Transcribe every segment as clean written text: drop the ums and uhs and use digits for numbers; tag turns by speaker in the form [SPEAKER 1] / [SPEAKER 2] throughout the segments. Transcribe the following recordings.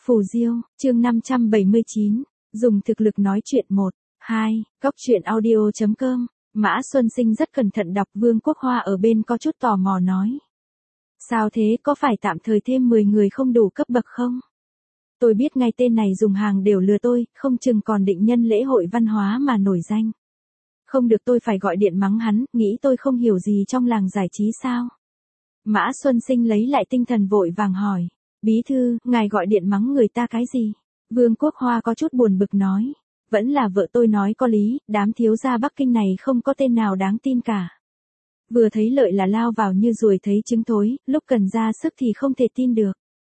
[SPEAKER 1] Phù Diêu, chương 579, dùng thực lực nói chuyện 1, 2, góc truyện audio.com, Mã Xuân Sinh rất cẩn thận đọc. Vương Quốc Hoa ở bên có chút tò mò nói. Sao thế, có phải tạm thời thêm 10 người không đủ cấp bậc không? Tôi biết ngay tên này dùng hàng đều lừa tôi, không chừng còn định nhân lễ hội văn hóa mà nổi danh. Không được, tôi phải gọi điện mắng hắn, nghĩ tôi không hiểu gì trong làng giải trí sao? Mã Xuân Sinh lấy lại tinh thần vội vàng hỏi. Bí thư, ngài gọi điện mắng người ta cái gì? Vương Quốc Hoa có chút buồn bực nói. Vẫn là vợ tôi nói có lý, đám thiếu gia Bắc Kinh này không có tên nào đáng tin cả. Vừa thấy lợi là lao vào như ruồi thấy trứng thối, lúc cần ra sức thì không thể tin được.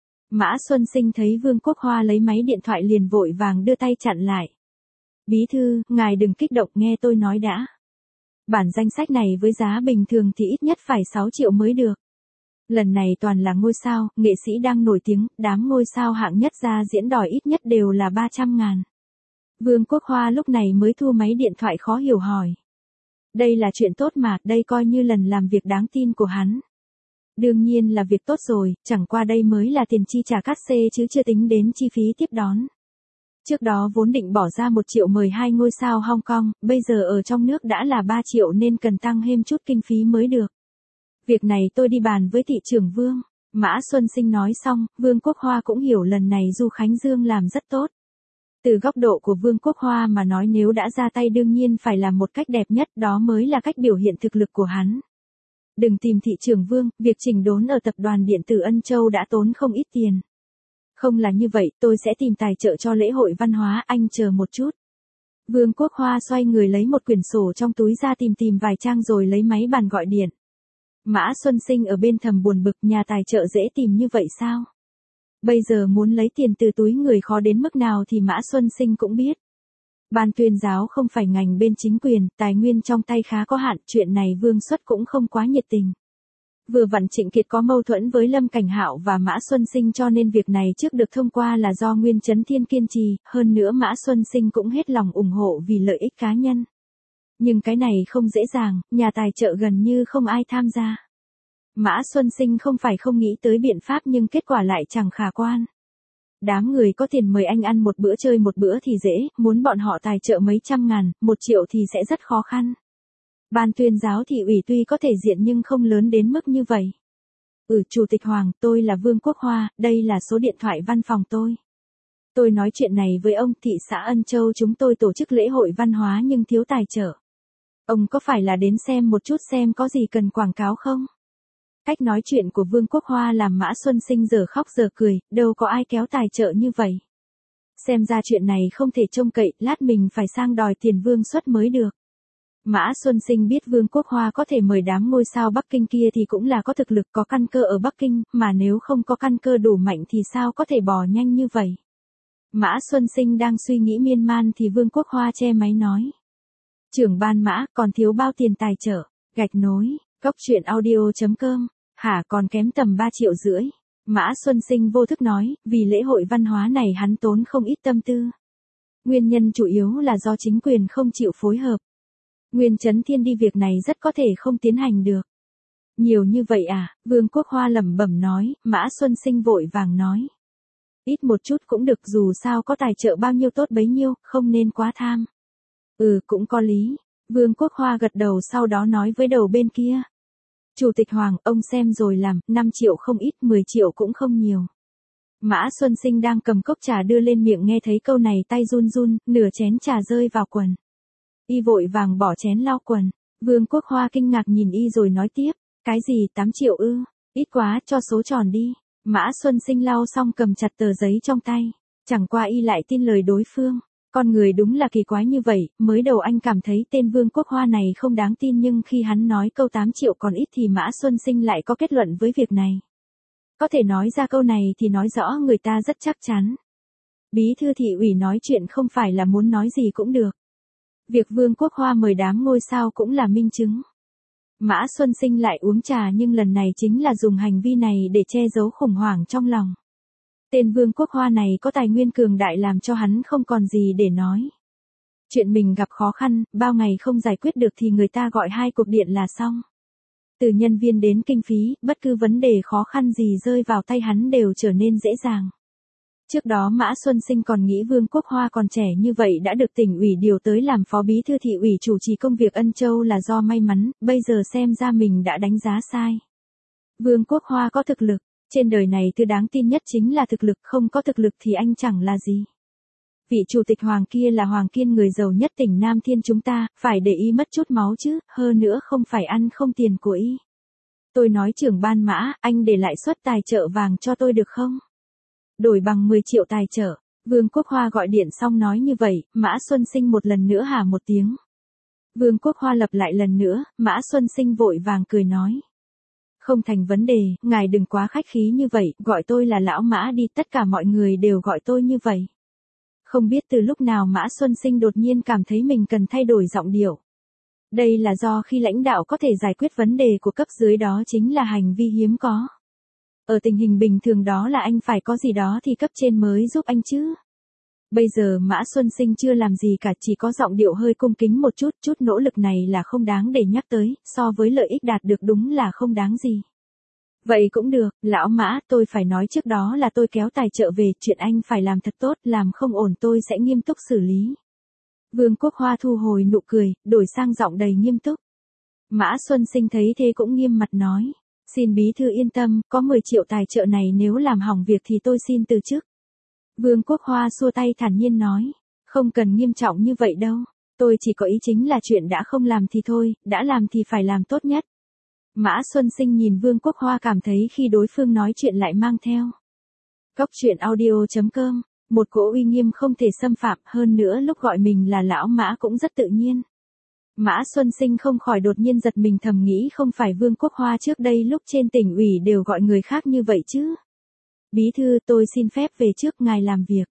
[SPEAKER 1] Mã Xuân Sinh thấy Vương Quốc Hoa lấy máy điện thoại liền vội vàng đưa tay chặn lại. Bí thư, ngài đừng kích động, nghe tôi nói đã. Bản danh sách này với giá bình thường thì ít nhất phải 6 triệu mới được. Lần này toàn là ngôi sao, nghệ sĩ đang nổi tiếng, đám ngôi sao hạng nhất ra diễn đòi ít nhất đều là 300.000. Vương Quốc Hoa lúc này mới thu máy điện thoại khó hiểu hỏi. Đây là chuyện tốt mà, đây coi như lần làm việc đáng tin của hắn. Đương nhiên là việc tốt rồi, chẳng qua đây mới là tiền chi trả cát xê chứ chưa tính đến chi phí tiếp đón. Trước đó vốn định bỏ ra 1 triệu mời 2 ngôi sao Hong Kong, bây giờ ở trong nước đã là 3 triệu nên cần tăng thêm chút kinh phí mới được. Việc này tôi đi bàn với thị trưởng Vương. Mã Xuân Sinh nói xong, Vương Quốc Hoa cũng hiểu lần này Du Khánh Dương làm rất tốt. Từ góc độ của Vương Quốc Hoa mà nói, nếu đã ra tay đương nhiên phải làm một cách đẹp nhất, đó mới là cách biểu hiện thực lực của hắn. Đừng tìm thị trưởng Vương, việc chỉnh đốn ở tập đoàn điện tử Ân Châu đã tốn không ít tiền. Không là như vậy, tôi sẽ tìm tài trợ cho lễ hội văn hóa, anh chờ một chút. Vương Quốc Hoa xoay người lấy một quyển sổ trong túi ra tìm vài trang rồi lấy máy bàn gọi điện. Mã Xuân Sinh ở bên thầm buồn bực, nhà tài trợ dễ tìm như vậy sao? Bây giờ muốn lấy tiền từ túi người khó đến mức nào thì Mã Xuân Sinh cũng biết. Ban tuyên giáo không phải ngành bên chính quyền, tài nguyên trong tay khá có hạn, chuyện này Vương Xuất cũng không quá nhiệt tình. Vừa vặn Trịnh Kiệt có mâu thuẫn với Lâm Cảnh Hạo và Mã Xuân Sinh cho nên việc này trước được thông qua là do Nguyên Chấn Thiên kiên trì, hơn nữa Mã Xuân Sinh cũng hết lòng ủng hộ vì lợi ích cá nhân. Nhưng cái này không dễ dàng, nhà tài trợ gần như không ai tham gia. Mã Xuân Sinh không phải không nghĩ tới biện pháp nhưng kết quả lại chẳng khả quan. Đám người có tiền mời anh ăn một bữa chơi một bữa thì dễ, muốn bọn họ tài trợ mấy trăm ngàn, 1 triệu thì sẽ rất khó khăn. Ban tuyên giáo thị ủy tuy có thể diện nhưng không lớn đến mức như vậy. Chủ tịch Hoàng, tôi là Vương Quốc Hoa, đây là số điện thoại văn phòng tôi. Tôi nói chuyện này với ông, thị xã Ân Châu chúng tôi tổ chức lễ hội văn hóa nhưng thiếu tài trợ. Ông có phải là đến xem một chút xem có gì cần quảng cáo không? Cách nói chuyện của Vương Quốc Hoa làm Mã Xuân Sinh giờ khóc giờ cười, đâu có ai kéo tài trợ như vậy. Xem ra chuyện này không thể trông cậy, lát mình phải sang đòi tiền Vương Xuất mới được. Mã Xuân Sinh biết Vương Quốc Hoa có thể mời đám ngôi sao Bắc Kinh kia thì cũng là có thực lực có căn cơ ở Bắc Kinh, mà nếu không có căn cơ đủ mạnh thì sao có thể bò nhanh như vậy. Mã Xuân Sinh đang suy nghĩ miên man thì Vương Quốc Hoa che máy nói. Trưởng ban Mã, còn thiếu bao tiền tài trợ, gạch nối, góc truyện audio.com, hả còn kém tầm 3,5 triệu. Mã Xuân Sinh vô thức nói, vì lễ hội văn hóa này hắn tốn không ít tâm tư. Nguyên nhân chủ yếu là do chính quyền không chịu phối hợp. Nguyên Chấn Thiên đi việc này rất có thể không tiến hành được. Nhiều như vậy à, Vương Quốc Hoa lẩm bẩm nói, Mã Xuân Sinh vội vàng nói. Ít một chút cũng được, dù sao có tài trợ bao nhiêu tốt bấy nhiêu, không nên quá tham. Cũng có lý. Vương Quốc Hoa gật đầu sau đó nói với đầu bên kia. Chủ tịch Hoàng, ông xem rồi làm, 5 triệu không ít, 10 triệu cũng không nhiều. Mã Xuân Sinh đang cầm cốc trà đưa lên miệng nghe thấy câu này tay run run, nửa chén trà rơi vào quần. Y vội vàng bỏ chén lau quần. Vương Quốc Hoa kinh ngạc nhìn Y rồi nói tiếp. Cái gì 8 triệu ư? Ít quá, cho số tròn đi. Mã Xuân Sinh lau xong cầm chặt tờ giấy trong tay. Chẳng qua Y lại tin lời đối phương. Con người đúng là kỳ quái như vậy, mới đầu anh cảm thấy tên Vương Quốc Hoa này không đáng tin nhưng khi hắn nói câu 8 triệu còn ít thì Mã Xuân Sinh lại có kết luận với việc này. Có thể nói ra câu này thì nói rõ người ta rất chắc chắn. Bí thư thị ủy nói chuyện không phải là muốn nói gì cũng được. Việc Vương Quốc Hoa mời đám ngôi sao cũng là minh chứng. Mã Xuân Sinh lại uống trà nhưng lần này chính là dùng hành vi này để che giấu khủng hoảng trong lòng. Tên Vương Quốc Hoa này có tài nguyên cường đại làm cho hắn không còn gì để nói. Chuyện mình gặp khó khăn, bao ngày không giải quyết được thì người ta gọi 2 cuộc điện là xong. Từ nhân viên đến kinh phí, bất cứ vấn đề khó khăn gì rơi vào tay hắn đều trở nên dễ dàng. Trước đó Mã Xuân Sinh còn nghĩ Vương Quốc Hoa còn trẻ như vậy đã được tỉnh ủy điều tới làm phó bí thư thị ủy chủ trì công việc Ân Châu là do may mắn, bây giờ xem ra mình đã đánh giá sai. Vương Quốc Hoa có thực lực, trên đời này thứ đáng tin nhất chính là thực lực, không có thực lực thì anh chẳng là gì. Vị chủ tịch Hoàng kia là Hoàng Kiên, người giàu nhất tỉnh Nam Thiên chúng ta, phải để ý mất chút máu chứ, hơn nữa không phải ăn không tiền của y. Tôi nói trưởng ban Mã, anh để lại suất tài trợ vàng cho tôi được không? Đổi bằng 10 triệu tài trợ. Vương Quốc Hoa gọi điện xong nói như vậy, Mã Xuân Sinh một lần nữa hả một tiếng. Vương Quốc Hoa lặp lại lần nữa, Mã Xuân Sinh vội vàng cười nói. Không thành vấn đề, ngài đừng quá khách khí như vậy, gọi tôi là lão Mã đi, tất cả mọi người đều gọi tôi như vậy. Không biết từ lúc nào Mã Xuân Sinh đột nhiên cảm thấy mình cần thay đổi giọng điệu. Đây là do khi lãnh đạo có thể giải quyết vấn đề của cấp dưới đó chính là hành vi hiếm có. Ở tình hình bình thường đó là anh phải có gì đó thì cấp trên mới giúp anh chứ. Bây giờ Mã Xuân Sinh chưa làm gì cả, chỉ có giọng điệu hơi cung kính một chút, chút nỗ lực này là không đáng để nhắc tới, so với lợi ích đạt được đúng là không đáng gì. Vậy cũng được, lão Mã, tôi phải nói trước đó là tôi kéo tài trợ về, chuyện anh phải làm thật tốt, làm không ổn tôi sẽ nghiêm túc xử lý. Vương Quốc Hoa thu hồi nụ cười, đổi sang giọng đầy nghiêm túc. Mã Xuân Sinh thấy thế cũng nghiêm mặt nói. Xin bí thư yên tâm, có 10 triệu tài trợ này nếu làm hỏng việc thì tôi xin từ chức. Vương Quốc Hoa xua tay thản nhiên nói. Không cần nghiêm trọng như vậy đâu. Tôi chỉ có ý chính là chuyện đã không làm thì thôi, đã làm thì phải làm tốt nhất. Mã Xuân Sinh nhìn Vương Quốc Hoa cảm thấy khi đối phương nói chuyện lại mang theo. Góc truyện audio.com, một cỗ uy nghiêm không thể xâm phạm, hơn nữa lúc gọi mình là lão Mã cũng rất tự nhiên. Mã Xuân Sinh không khỏi đột nhiên giật mình, thầm nghĩ không phải Vương Quốc Hoa trước đây lúc trên tỉnh ủy đều gọi người khác như vậy chứ. Bí thư, tôi xin phép về trước, ngài làm việc.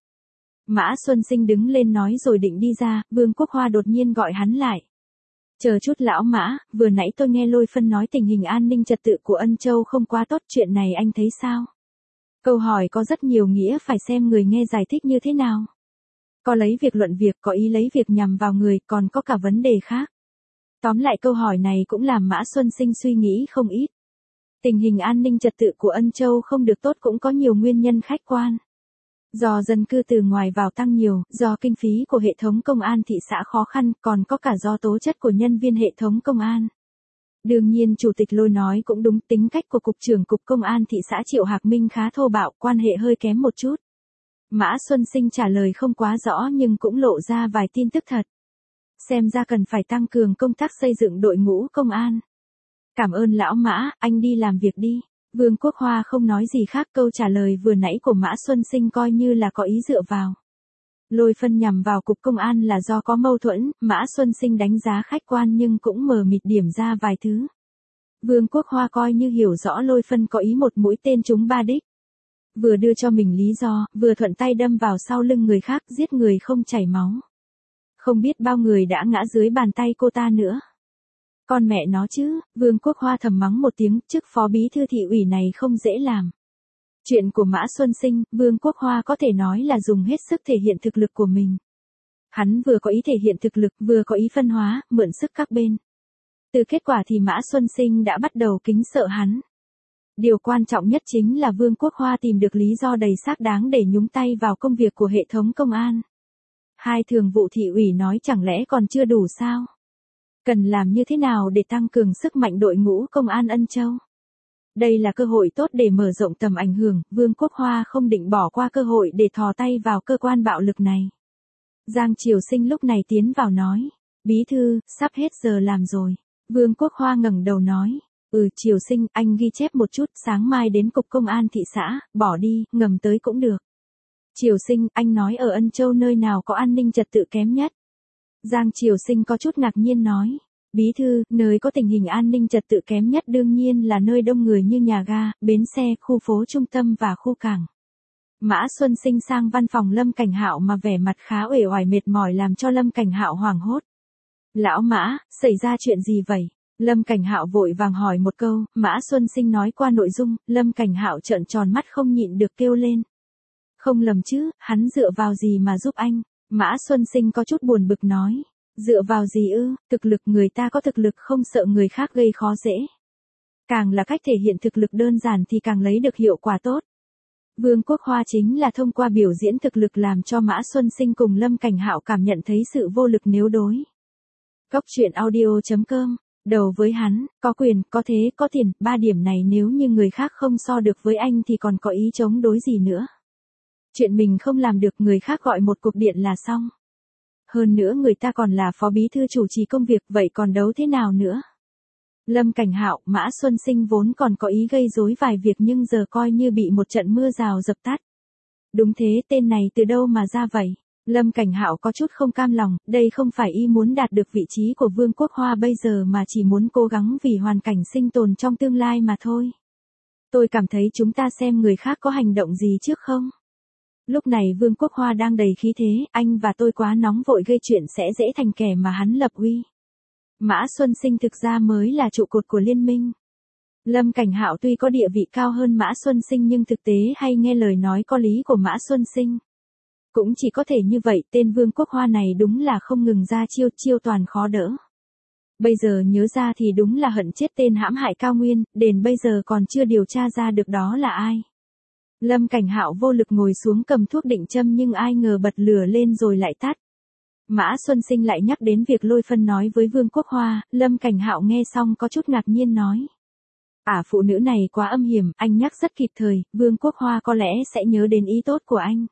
[SPEAKER 1] Mã Xuân Sinh đứng lên nói rồi định đi ra, Vương Quốc Hoa đột nhiên gọi hắn lại. Chờ chút lão Mã, vừa nãy tôi nghe Lôi Phân nói tình hình an ninh trật tự của Ân Châu không quá tốt, chuyện này anh thấy sao? Câu hỏi có rất nhiều nghĩa, phải xem người nghe giải thích như thế nào. Có lấy việc luận việc, có ý lấy việc nhằm vào người, còn có cả vấn đề khác. Tóm lại câu hỏi này cũng làm Mã Xuân Sinh suy nghĩ không ít. Tình hình an ninh trật tự của Ân Châu không được tốt cũng có nhiều nguyên nhân khách quan. Do dân cư từ ngoài vào tăng nhiều, do kinh phí của hệ thống công an thị xã khó khăn, còn có cả do tố chất của nhân viên hệ thống công an. Đương nhiên Chủ tịch Lôi nói cũng đúng, tính cách của Cục trưởng Cục Công an thị xã Triệu Hạc Minh khá thô bạo, quan hệ hơi kém một chút. Mã Xuân Sinh trả lời không quá rõ nhưng cũng lộ ra vài tin tức thật. Xem ra cần phải tăng cường công tác xây dựng đội ngũ công an. Cảm ơn lão Mã, anh đi làm việc đi. Vương Quốc Hoa không nói gì khác, câu trả lời vừa nãy của Mã Xuân Sinh coi như là có ý dựa vào. Lôi Phân nhằm vào Cục Công an là do có mâu thuẫn, Mã Xuân Sinh đánh giá khách quan nhưng cũng mờ mịt điểm ra vài thứ. Vương Quốc Hoa coi như hiểu rõ Lôi Phân có ý một mũi tên trúng ba đích. Vừa đưa cho mình lý do, vừa thuận tay đâm vào sau lưng người khác, giết người không chảy máu. Không biết bao người đã ngã dưới bàn tay cô ta nữa. Con mẹ nó chứ, Vương Quốc Hoa thầm mắng một tiếng, chức phó bí thư thị ủy này không dễ làm. Chuyện của Mã Xuân Sinh, Vương Quốc Hoa có thể nói là dùng hết sức thể hiện thực lực của mình. Hắn vừa có ý thể hiện thực lực, vừa có ý phân hóa, mượn sức các bên. Từ kết quả thì Mã Xuân Sinh đã bắt đầu kính sợ hắn. Điều quan trọng nhất chính là Vương Quốc Hoa tìm được lý do đầy xác đáng để nhúng tay vào công việc của hệ thống công an. Hai thường vụ thị ủy nói chẳng lẽ còn chưa đủ sao? Cần làm như thế nào để tăng cường sức mạnh đội ngũ công an Ân Châu? Đây là cơ hội tốt để mở rộng tầm ảnh hưởng, Vương Quốc Hoa không định bỏ qua cơ hội để thò tay vào cơ quan bạo lực này. Giang Triều Sinh lúc này tiến vào nói, bí thư, sắp hết giờ làm rồi. Vương Quốc Hoa ngẩng đầu nói, Triều Sinh, anh ghi chép một chút, sáng mai đến Cục Công an thị xã, bỏ đi, ngầm tới cũng được. Triều Sinh, anh nói ở Ân Châu nơi nào có an ninh trật tự kém nhất? Giang Triều Sinh có chút ngạc nhiên nói, bí thư, nơi có tình hình an ninh trật tự kém nhất đương nhiên là nơi đông người như nhà ga, bến xe, khu phố trung tâm và khu cảng. Mã Xuân Sinh sang văn phòng Lâm Cảnh Hạo mà vẻ mặt khá uể oải mệt mỏi làm cho Lâm Cảnh Hạo hoảng hốt. Lão Mã, xảy ra chuyện gì vậy? Lâm Cảnh Hạo vội vàng hỏi một câu, Mã Xuân Sinh nói qua nội dung, Lâm Cảnh Hạo trợn tròn mắt không nhịn được kêu lên. Không lầm chứ, hắn dựa vào gì mà giúp anh? Mã Xuân Sinh có chút buồn bực nói. Dựa vào gì ư, thực lực, người ta có thực lực không sợ người khác gây khó dễ. Càng là cách thể hiện thực lực đơn giản thì càng lấy được hiệu quả tốt. Vương Quốc Hoa chính là thông qua biểu diễn thực lực làm cho Mã Xuân Sinh cùng Lâm Cảnh Hạo cảm nhận thấy sự vô lực nếu đối. Góc truyện audio.com, đầu với hắn, có quyền, có thế, có tiền, 3 điểm này nếu như người khác không so được với anh thì còn có ý chống đối gì nữa. Chuyện mình không làm được người khác gọi một cuộc điện là xong. Hơn nữa người ta còn là phó bí thư chủ trì công việc, vậy còn đấu thế nào nữa? Lâm Cảnh Hạo, Mã Xuân Sinh vốn còn có ý gây rối vài việc nhưng giờ coi như bị một trận mưa rào dập tắt. Đúng thế, tên này từ đâu mà ra vậy? Lâm Cảnh Hạo có chút không cam lòng, đây không phải y muốn đạt được vị trí của Vương Quốc Hoa bây giờ mà chỉ muốn cố gắng vì hoàn cảnh sinh tồn trong tương lai mà thôi. Tôi cảm thấy chúng ta xem người khác có hành động gì trước không? Lúc này Vương Quốc Hoa đang đầy khí thế, anh và tôi quá nóng vội gây chuyện sẽ dễ thành kẻ mà hắn lập uy. Mã Xuân Sinh thực ra mới là trụ cột của liên minh. Lâm Cảnh Hạo tuy có địa vị cao hơn Mã Xuân Sinh nhưng thực tế hay nghe lời nói có lý của Mã Xuân Sinh. Cũng chỉ có thể như vậy, tên Vương Quốc Hoa này đúng là không ngừng ra chiêu toàn khó đỡ. Bây giờ nhớ ra thì đúng là hận chết tên hãm hại Cao Nguyên, đến bây giờ còn chưa điều tra ra được đó là ai. Lâm Cảnh Hạo vô lực ngồi xuống cầm thuốc định châm nhưng ai ngờ bật lửa lên rồi lại tắt. Mã Xuân Sinh lại nhắc đến việc Lôi Phân nói với Vương Quốc Hoa, Lâm Cảnh Hạo nghe xong có chút ngạc nhiên nói. Phụ nữ này quá âm hiểm, anh nhắc rất kịp thời, Vương Quốc Hoa có lẽ sẽ nhớ đến ý tốt của anh.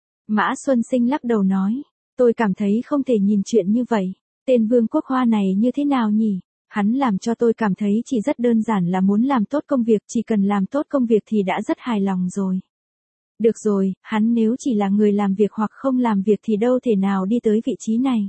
[SPEAKER 1] Mã Xuân Sinh lắc đầu nói, tôi cảm thấy không thể nhìn chuyện như vậy, tên Vương Quốc Hoa này như thế nào nhỉ? Hắn làm cho tôi cảm thấy chỉ rất đơn giản là muốn làm tốt công việc, chỉ cần làm tốt công việc thì đã rất hài lòng rồi. Được rồi, hắn nếu chỉ là người làm việc hoặc không làm việc thì đâu thể nào đi tới vị trí này.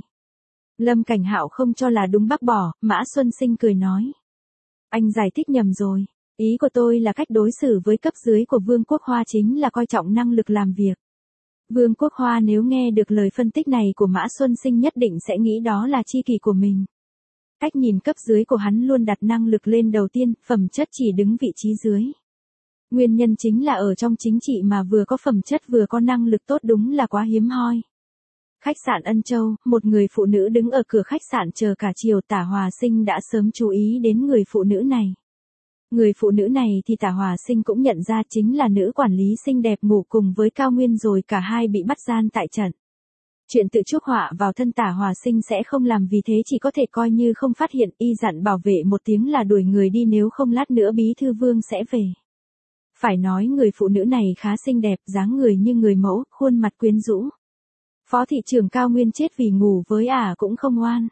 [SPEAKER 1] Lâm Cảnh Hạo không cho là đúng bác bỏ, Mã Xuân Sinh cười nói. Anh giải thích nhầm rồi, ý của tôi là cách đối xử với cấp dưới của Vương Quốc Hoa chính là coi trọng năng lực làm việc. Vương Quốc Hoa nếu nghe được lời phân tích này của Mã Xuân Sinh nhất định sẽ nghĩ đó là chi kỷ của mình. Cách nhìn cấp dưới của hắn luôn đặt năng lực lên đầu tiên, phẩm chất chỉ đứng vị trí dưới. Nguyên nhân chính là ở trong chính trị mà vừa có phẩm chất vừa có năng lực tốt đúng là quá hiếm hoi. Khách sạn Ân Châu, một người phụ nữ đứng ở cửa khách sạn chờ cả chiều, Tả Hòa Sinh đã sớm chú ý đến người phụ nữ này. Người phụ nữ này thì Tả Hòa Sinh cũng nhận ra chính là nữ quản lý xinh đẹp ngủ cùng với Cao Nguyên rồi cả hai bị bắt gian tại trận. Chuyện tự chuốc họa vào thân Tả Hòa Sinh sẽ không làm, vì thế chỉ có thể coi như không phát hiện, y dặn bảo vệ một tiếng là đuổi người đi nếu không lát nữa Bí Thư Vương sẽ về. Phải nói người phụ nữ này khá xinh đẹp, dáng người như người mẫu, khuôn mặt quyến rũ. Phó thị trưởng Cao Nguyên chết vì ngủ với cũng không ngoan.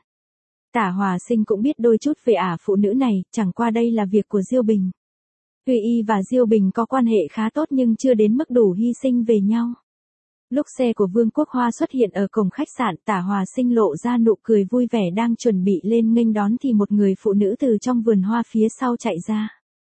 [SPEAKER 1] Tả Hòa Sinh cũng biết đôi chút về phụ nữ này, chẳng qua đây là việc của Diêu Bình. Tuy y và Diêu Bình có quan hệ khá tốt nhưng chưa đến mức đủ hy sinh về nhau. Lúc xe của Vương Quốc Hoa xuất hiện ở cổng khách sạn, Tả Hòa Sinh lộ ra nụ cười vui vẻ đang chuẩn bị lên nghênh đón thì một người phụ nữ từ trong vườn hoa phía sau chạy ra.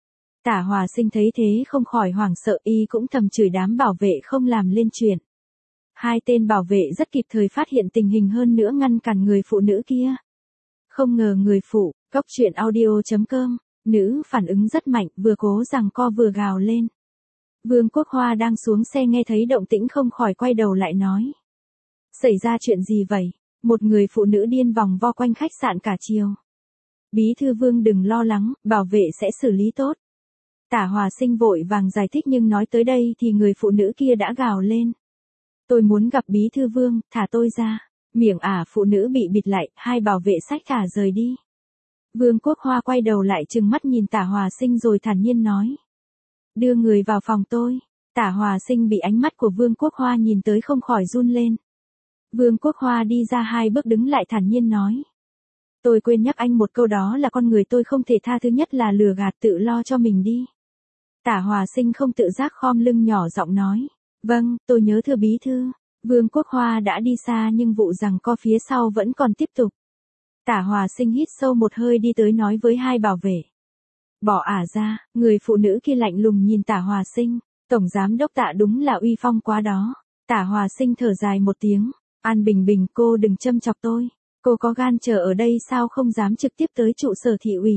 [SPEAKER 1] Tả Hòa Sinh thấy thế không khỏi hoảng sợ, y cũng thầm chửi đám bảo vệ không làm lên chuyện. Hai tên bảo vệ rất kịp thời phát hiện tình hình hơn nữa ngăn cản người phụ nữ kia. Không ngờ người phụ, góc truyện audio.com, nữ phản ứng rất mạnh, vừa cố giằng co vừa gào lên. Vương Quốc Hoa đang xuống xe nghe thấy động tĩnh không khỏi quay đầu lại nói. Xảy ra chuyện gì vậy? Một người phụ nữ điên vòng vo quanh khách sạn cả chiều. Bí thư Vương đừng lo lắng, bảo vệ sẽ xử lý tốt. Tả Hòa Sinh vội vàng giải thích nhưng nói tới đây thì người phụ nữ kia đã gào lên. Tôi muốn gặp Bí thư Vương, thả tôi ra. Miệng phụ nữ bị bịt lại, hai bảo vệ xách thả rời đi. Vương Quốc Hoa quay đầu lại trừng mắt nhìn Tả Hòa Sinh rồi thản nhiên nói. Đưa người vào phòng tôi. Tả Hòa Sinh bị ánh mắt của Vương Quốc Hoa nhìn tới không khỏi run lên. Vương Quốc Hoa đi ra 2 bước đứng lại thản nhiên nói. Tôi quên nhắc anh một câu, đó là con người tôi không thể tha thứ nhất là lừa gạt, tự lo cho mình đi. Tả Hòa Sinh không tự giác khom lưng nhỏ giọng nói. Vâng, tôi nhớ thưa bí thư. Vương Quốc Hoa đã đi xa nhưng vụ giằng co phía sau vẫn còn tiếp tục. Tả Hòa Sinh hít sâu một hơi đi tới nói với hai bảo vệ. Bỏ ra, người phụ nữ kia lạnh lùng nhìn Tả Hòa Sinh. Tổng giám đốc Tạ đúng là uy phong quá đó. Tả Hòa Sinh thở dài một tiếng. An Bình Bình, cô đừng châm chọc tôi. Cô có gan chờ ở đây sao không dám trực tiếp tới trụ sở thị ủy.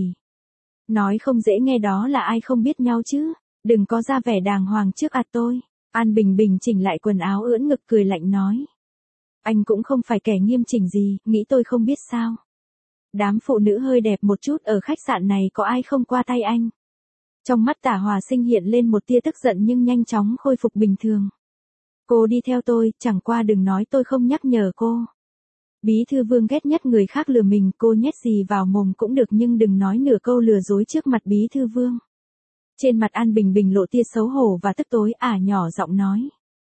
[SPEAKER 1] Nói không dễ nghe đó là ai không biết nhau chứ. Đừng có ra vẻ đàng hoàng trước tôi. An Bình Bình chỉnh lại quần áo ưỡn ngực cười lạnh nói. Anh cũng không phải kẻ nghiêm chỉnh gì, nghĩ tôi không biết sao. Đám phụ nữ hơi đẹp một chút ở khách sạn này có ai không qua tay anh. Trong mắt Tả Hòa Sinh hiện lên một tia tức giận nhưng nhanh chóng khôi phục bình thường. Cô đi theo tôi, chẳng qua đừng nói tôi không nhắc nhở cô. Bí thư Vương ghét nhất người khác lừa mình, cô nhét gì vào mồm cũng được nhưng đừng nói nửa câu lừa dối trước mặt Bí thư Vương. Trên mặt An Bình Bình lộ tia xấu hổ và tức tối, nhỏ giọng nói.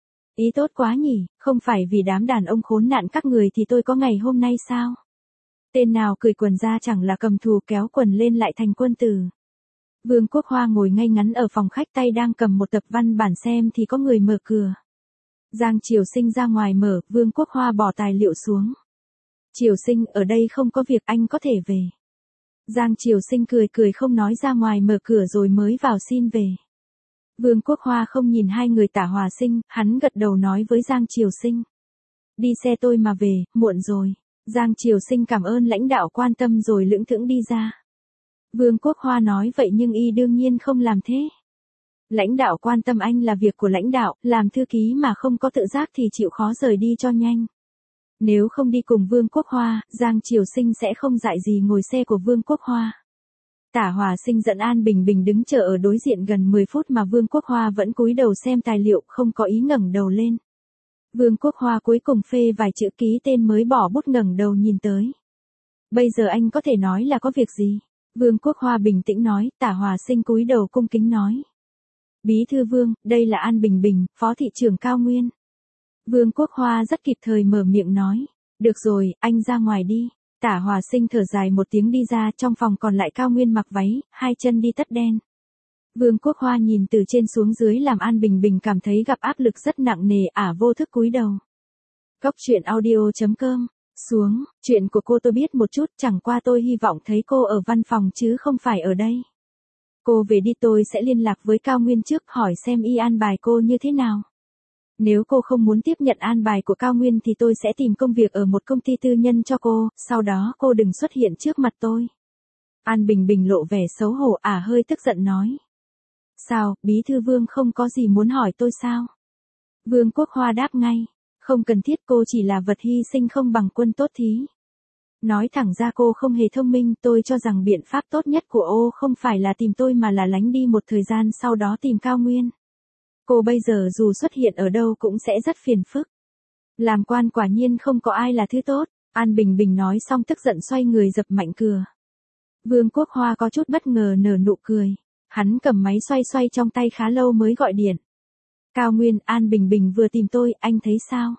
[SPEAKER 1] Ý tốt quá nhỉ, không phải vì đám đàn ông khốn nạn các người thì tôi có ngày hôm nay sao? Tên nào cười quần ra chẳng là cầm thù kéo quần lên lại thành quân tử. Vương Quốc Hoa ngồi ngay ngắn ở phòng khách tay đang cầm một tập văn bản xem thì có người mở cửa. Giang Triều Sinh ra ngoài mở, Vương Quốc Hoa bỏ tài liệu xuống. Triều Sinh, ở đây không có việc, anh có thể về. Giang Triều Sinh cười cười không nói ra ngoài mở cửa rồi mới vào xin về. Vương Quốc Hoa không nhìn hai người Tả Hòa Sinh, hắn gật đầu nói với Giang Triều Sinh. Đi xe tôi mà về, muộn rồi. Giang Triều Sinh cảm ơn lãnh đạo quan tâm rồi lững thững đi ra. Vương Quốc Hoa nói vậy nhưng y đương nhiên không làm thế. Lãnh đạo quan tâm anh là việc của lãnh đạo, làm thư ký mà không có tự giác thì chịu khó rời đi cho nhanh. Nếu không đi cùng Vương Quốc Hoa, Giang Triều Sinh sẽ không dại gì ngồi xe của Vương Quốc Hoa. Tả Hòa Sinh dẫn An Bình Bình đứng chờ ở đối diện gần 10 phút mà Vương Quốc Hoa vẫn cúi đầu xem tài liệu, không có ý ngẩng đầu lên. Vương Quốc Hoa cuối cùng phê vài chữ ký tên mới bỏ bút ngẩng đầu nhìn tới. Bây giờ anh có thể nói là có việc gì? Vương Quốc Hoa bình tĩnh nói, Tả Hòa Sinh cúi đầu cung kính nói. Bí thư Vương, đây là An Bình Bình, phó thị trưởng Cao Nguyên. Vương Quốc Hoa rất kịp thời mở miệng nói. Được rồi, anh ra ngoài đi. Tả Hòa Sinh thở dài một tiếng đi ra, trong phòng còn lại Cao Nguyên mặc váy, hai chân đi tất đen. Vương Quốc Hoa nhìn từ trên xuống dưới làm An Bình Bình cảm thấy gặp áp lực rất nặng nề, vô thức cúi đầu. Cốc truyện audio.com. Xuống, chuyện của cô tôi biết một chút, chẳng qua tôi hy vọng thấy cô ở văn phòng chứ không phải ở đây. Cô về đi, tôi sẽ liên lạc với Cao Nguyên trước hỏi xem y an bài cô như thế nào. Nếu cô không muốn tiếp nhận an bài của Cao Nguyên thì tôi sẽ tìm công việc ở một công ty tư nhân cho cô, sau đó cô đừng xuất hiện trước mặt tôi. An Bình Bình lộ vẻ xấu hổ, hơi tức giận nói. Sao, Bí thư Vương không có gì muốn hỏi tôi sao? Vương Quốc Hoa đáp ngay. Không cần thiết, cô chỉ là vật hy sinh không bằng quân tốt thí. Nói thẳng ra cô không hề thông minh, tôi cho rằng biện pháp tốt nhất của ô không phải là tìm tôi mà là lánh đi một thời gian sau đó tìm Cao Nguyên. Cô bây giờ dù xuất hiện ở đâu cũng sẽ rất phiền phức. Làm quan quả nhiên không có ai là thứ tốt, An Bình Bình nói xong tức giận xoay người dập mạnh cửa. Vương Quốc Hoa có chút bất ngờ nở nụ cười. Hắn cầm máy xoay xoay trong tay khá lâu mới gọi điện. Cao Nguyên, An Bình Bình vừa tìm tôi, anh thấy sao?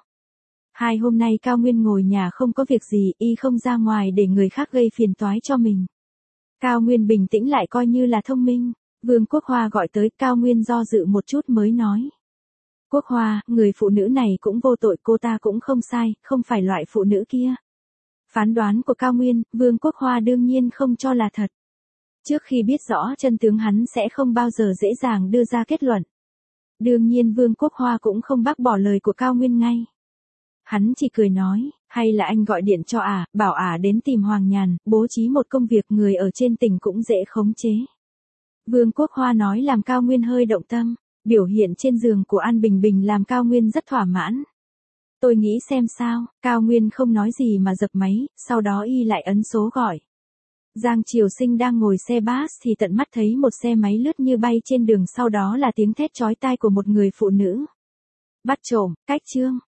[SPEAKER 1] 2 hôm nay Cao Nguyên ngồi nhà không có việc gì, y không ra ngoài để người khác gây phiền toái cho mình. Cao Nguyên bình tĩnh lại coi như là thông minh. Vương Quốc Hoa gọi tới, Cao Nguyên do dự một chút mới nói. Quốc Hoa, người phụ nữ này cũng vô tội, cô ta cũng không sai, không phải loại phụ nữ kia. Phán đoán của Cao Nguyên, Vương Quốc Hoa đương nhiên không cho là thật. Trước khi biết rõ chân tướng hắn sẽ không bao giờ dễ dàng đưa ra kết luận. Đương nhiên Vương Quốc Hoa cũng không bác bỏ lời của Cao Nguyên ngay. Hắn chỉ cười nói, hay là anh gọi điện cho bảo đến tìm Hoàng Nhàn, bố trí một công việc người ở trên tỉnh cũng dễ khống chế. Vương Quốc Hoa nói làm Cao Nguyên hơi động tâm, biểu hiện trên giường của An Bình Bình làm Cao Nguyên rất thỏa mãn. Tôi nghĩ xem sao, Cao Nguyên không nói gì mà dập máy, sau đó y lại ấn số gọi. Giang Triều Sinh đang ngồi xe bus thì tận mắt thấy một xe máy lướt như bay trên đường, sau đó là tiếng thét chói tai của một người phụ nữ. Bắt trộm, cách chương.